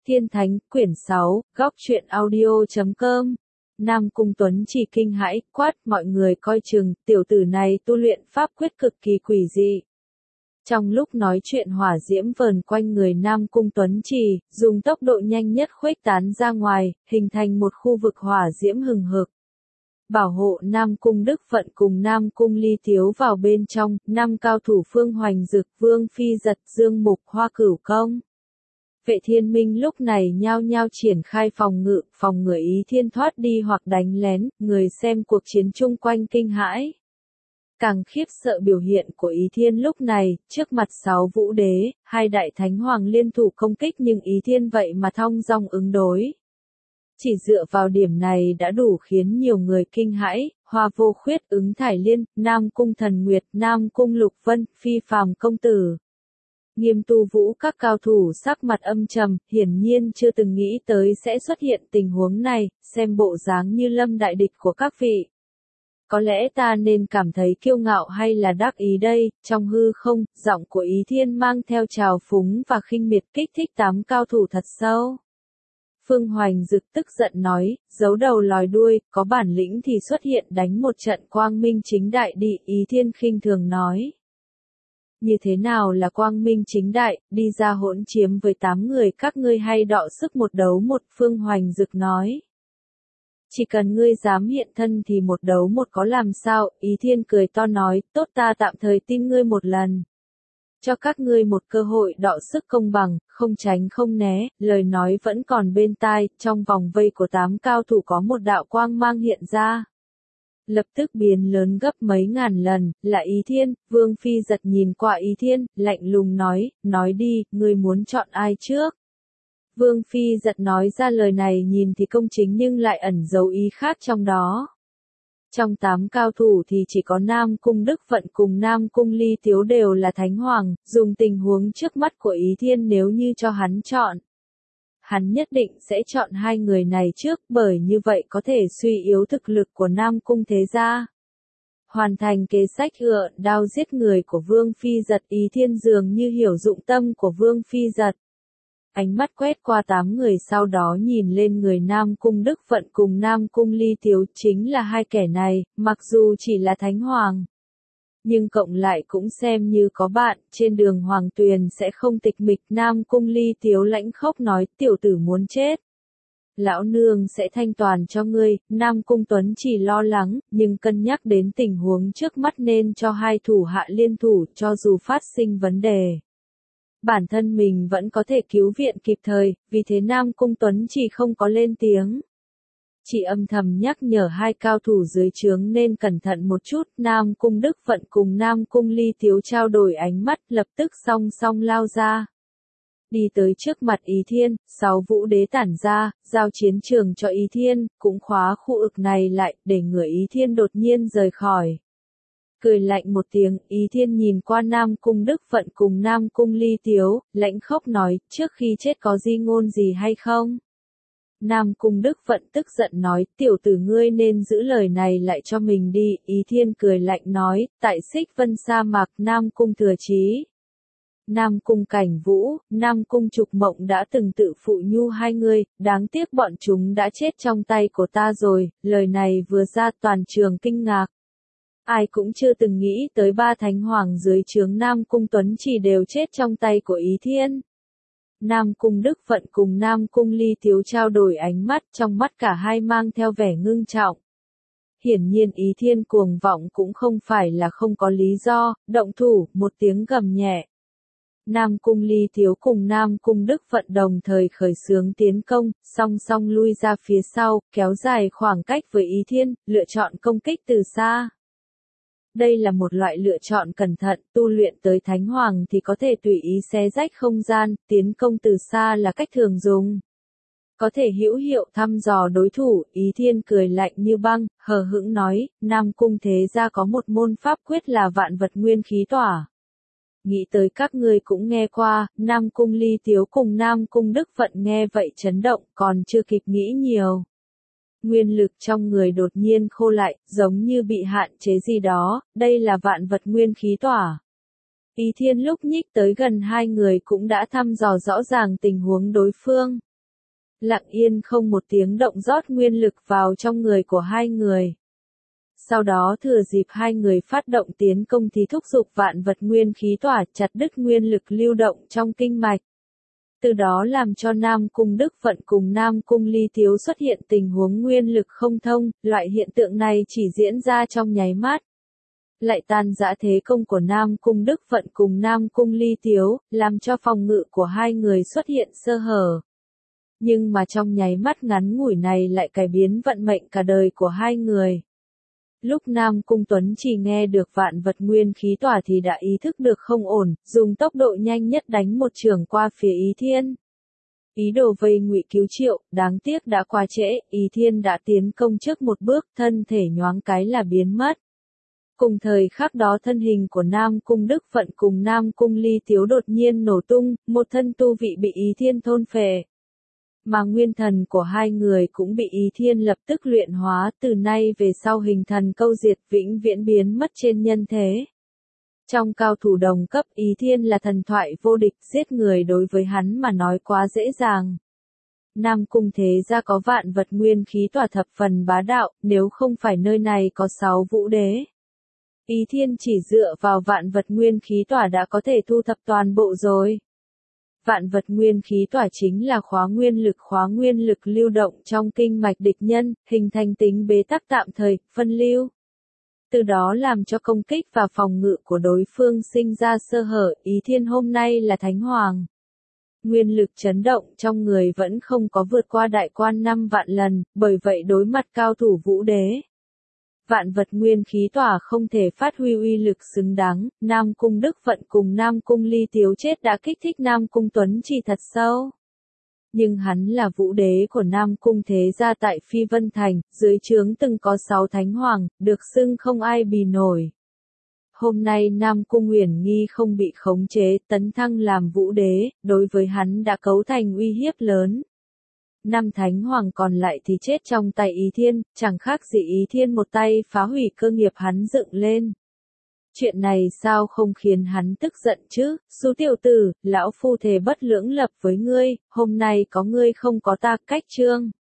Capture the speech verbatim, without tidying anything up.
Thiên Thánh, quyển sáu, góc truyện audio chấm com. Nam Cung Tuấn Chỉ kinh hãi, quát, mọi người coi chừng, tiểu tử này tu luyện pháp quyết cực kỳ quỷ dị. Trong lúc nói chuyện hỏa diễm vờn quanh người Nam Cung Tuấn Chỉ, dùng tốc độ nhanh nhất khuếch tán ra ngoài, hình thành một khu vực hỏa diễm hừng hực. Bảo hộ Nam Cung Đức Phận cùng Nam Cung Ly Thiếu vào bên trong, năm cao thủ Phương Hoành Dực, Vương Phi Giật, Dương Mục, Hoa Cửu Công. Vệ Thiên Minh lúc này nhao nhao triển khai phòng ngự, phòng ngừa Ý Thiên thoát đi hoặc đánh lén, người xem cuộc chiến chung quanh kinh hãi. Càng khiếp sợ biểu hiện của Ý Thiên lúc này, trước mặt sáu vũ đế, hai đại thánh hoàng liên thủ công kích nhưng Ý Thiên vậy mà thong dong ứng đối. Chỉ dựa vào điểm này đã đủ khiến nhiều người kinh hãi, Hoa Vô Khuyết, Ứng Thải Liên, Nam Cung Thần Nguyệt, Nam Cung Lục Vân, Phi Phàm Công Tử. Nghiêm Tu Vũ các cao thủ sắc mặt âm trầm, hiển nhiên chưa từng nghĩ tới sẽ xuất hiện tình huống này, xem bộ dáng như lâm đại địch của các vị. Có lẽ ta nên cảm thấy kiêu ngạo hay là đắc ý đây, trong hư không, giọng của Ý Thiên mang theo trào phúng và khinh miệt kích thích tám cao thủ thật sâu. Phương Hoành Dực tức giận nói, giấu đầu lòi đuôi, có bản lĩnh thì xuất hiện đánh một trận quang minh chính đại đi, Ý Thiên khinh thường nói. Như thế nào là quang minh chính đại, đi ra hỗn chiếm với tám người các ngươi hay đọ sức một đấu một, Phương Hoành Dực nói. Chỉ cần ngươi dám hiện thân thì một đấu một có làm sao, Ý Thiên cười to nói, tốt ta tạm thời tin ngươi một lần. Cho các ngươi một cơ hội đọ sức công bằng, không tránh không né, lời nói vẫn còn bên tai, trong vòng vây của tám cao thủ có một đạo quang mang hiện ra. Lập tức biến lớn gấp mấy ngàn lần, là Ý Thiên, Vương Phi Giật nhìn qua Ý Thiên, lạnh lùng nói, nói đi, ngươi muốn chọn ai trước? Vương Phi Giật nói ra lời này nhìn thì công chính nhưng lại ẩn dấu ý khác trong đó. Trong tám cao thủ thì chỉ có Nam Cung Đức Phận cùng Nam Cung Ly Thiếu đều là Thánh Hoàng, dùng tình huống trước mắt của Ý Thiên nếu như cho hắn chọn. Hắn nhất định sẽ chọn hai người này trước bởi như vậy có thể suy yếu thực lực của Nam Cung thế gia. Hoàn thành kế sách ựa đao giết người của Vương Phi Giật, Ý Thiên dường như hiểu dụng tâm của Vương Phi Giật. Ánh mắt quét qua tám người sau đó nhìn lên người Nam Cung Đức Phận cùng Nam Cung Ly Thiếu, chính là hai kẻ này, mặc dù chỉ là Thánh Hoàng. Nhưng cộng lại cũng xem như có bạn, trên đường Hoàng Tuyền sẽ không tịch mịch. Nam Cung Ly Thiếu lãnh khốc nói, tiểu tử muốn chết. Lão nương sẽ thanh toàn cho ngươi, Nam Cung Tuấn Chỉ lo lắng, nhưng cân nhắc đến tình huống trước mắt nên cho hai thủ hạ liên thủ cho dù phát sinh vấn đề. Bản thân mình vẫn có thể cứu viện kịp thời, vì thế Nam Cung Tuấn Chỉ không có lên tiếng. Chỉ âm thầm nhắc nhở hai cao thủ dưới trướng nên cẩn thận một chút, Nam Cung Đức Phận cùng Nam Cung Ly Thiếu trao đổi ánh mắt lập tức song song lao ra. Đi tới trước mặt Ý Thiên, sáu vũ đế tản ra, giao chiến trường cho Ý Thiên, cũng khóa khu vực này lại, để người Ý Thiên đột nhiên rời khỏi. Cười lạnh một tiếng, Ý Thiên nhìn qua Nam Cung Đức Phận cùng Nam Cung Ly Thiếu, lãnh khốc nói, trước khi chết có di ngôn gì hay không? Nam Cung Đức Phận tức giận nói, tiểu tử ngươi nên giữ lời này lại cho mình đi, Ý Thiên cười lạnh nói, tại Xích Vân sa mạc Nam Cung Thừa Chí. Nam Cung Cảnh Vũ, Nam Cung Trục Mộng đã từng tự phụ nhu hai người, đáng tiếc bọn chúng đã chết trong tay của ta rồi, lời này vừa ra toàn trường kinh ngạc. Ai cũng chưa từng nghĩ tới ba thánh hoàng dưới trướng Nam Cung Tuấn Chỉ đều chết trong tay của Ý Thiên. Nam Cung Đức Phận cùng Nam Cung Ly Thiếu trao đổi ánh mắt, trong mắt cả hai mang theo vẻ ngưng trọng. Hiển nhiên Ý Thiên cuồng vọng cũng không phải là không có lý do, động thủ, một tiếng gầm nhẹ. Nam Cung Ly Thiếu cùng Nam Cung Đức Phận đồng thời khởi xướng tiến công, song song lui ra phía sau, kéo dài khoảng cách với Ý Thiên, lựa chọn công kích từ xa. Đây là một loại lựa chọn cẩn thận, tu luyện tới Thánh Hoàng thì có thể tùy ý xé rách không gian, tiến công từ xa là cách thường dùng. Có thể hữu hiệu thăm dò đối thủ, Ý Thiên cười lạnh như băng, hờ hững nói, Nam Cung thế gia có một môn pháp quyết là vạn vật nguyên khí tỏa. Nghĩ tới các ngươi cũng nghe qua, Nam Cung Ly Thiếu cùng Nam Cung Đức Phận nghe vậy chấn động, còn chưa kịp nghĩ nhiều. Nguyên lực trong người đột nhiên khô lại, giống như bị hạn chế gì đó, đây là vạn vật nguyên khí tỏa. Ý Thiên lúc nhích tới gần hai người cũng đã thăm dò rõ ràng tình huống đối phương. lặng yên không một tiếng động rót nguyên lực vào trong người của hai người. Sau đó thừa dịp hai người phát động tiến công thì thúc giục vạn vật nguyên khí tỏa chặt đứt nguyên lực lưu động trong kinh mạch. Từ đó làm cho Nam Cung Đức Vận cùng Nam Cung Ly Tiếu xuất hiện tình huống nguyên lực không thông, loại hiện tượng này chỉ diễn ra trong nháy mắt. Lại tan rã thế công của Nam Cung Đức Vận cùng Nam Cung Ly Tiếu, làm cho phòng ngự của hai người xuất hiện sơ hở. Nhưng mà trong nháy mắt ngắn ngủi này lại cải biến vận mệnh cả đời của hai người. Lúc Nam Cung Tuấn chỉ nghe được vạn vật nguyên khí tỏa thì đã ý thức được không ổn, dùng tốc độ nhanh nhất đánh một chưởng qua phía Ý Thiên. Ý đồ vây ngụy cứu Triệu, đáng tiếc đã quá trễ, Ý Thiên đã tiến công trước một bước, thân thể nhoáng cái là biến mất. Cùng thời khắc đó thân hình của Nam Cung Đức Vận cùng Nam Cung Ly Tiếu đột nhiên nổ tung, một thân tu vị bị Ý Thiên thôn phệ. Mà nguyên thần của hai người cũng bị Ý Thiên lập tức luyện hóa, từ nay về sau hình thần câu diệt vĩnh viễn biến mất trên nhân thế. Trong cao thủ đồng cấp Ý Thiên là thần thoại vô địch, giết người đối với hắn mà nói quá dễ dàng. Nam Cung thế gia có vạn vật nguyên khí tỏa thập phần bá đạo, nếu không phải nơi này có sáu vũ đế. Ý Thiên chỉ dựa vào vạn vật nguyên khí tỏa đã có thể thu thập toàn bộ rồi. Vạn vật nguyên khí tỏa chính là khóa nguyên lực khóa nguyên lực lưu động trong kinh mạch địch nhân, hình thành tính bế tắc tạm thời, phân lưu. Từ đó làm cho công kích và phòng ngự của đối phương sinh ra sơ hở. Ý Thiên hôm nay là Thánh Hoàng. Nguyên lực chấn động trong người vẫn không có vượt qua đại quan năm vạn lần, bởi vậy đối mặt cao thủ vũ đế. Vạn vật nguyên khí tỏa không thể phát huy uy lực xứng đáng, Nam Cung Đức Vận cùng Nam Cung Ly Tiếu chết đã kích thích Nam Cung Tuấn Chỉ thật sâu. Nhưng hắn là vũ đế của Nam Cung thế gia tại Phi Vân Thành, dưới trướng từng có sáu thánh hoàng, được xưng không ai bì nổi. Hôm nay Nam Cung Uyển Nghi không bị khống chế, tấn thăng làm vũ đế, đối với hắn đã cấu thành uy hiếp lớn. Năm thánh hoàng còn lại thì chết trong tay Ý Thiên, chẳng khác gì Ý Thiên một tay phá hủy cơ nghiệp hắn dựng lên. Chuyện này sao không khiến hắn tức giận chứ, Xú tiểu tử, lão phu thề bất lưỡng lập với ngươi, hôm nay có ngươi không có ta, cách chương.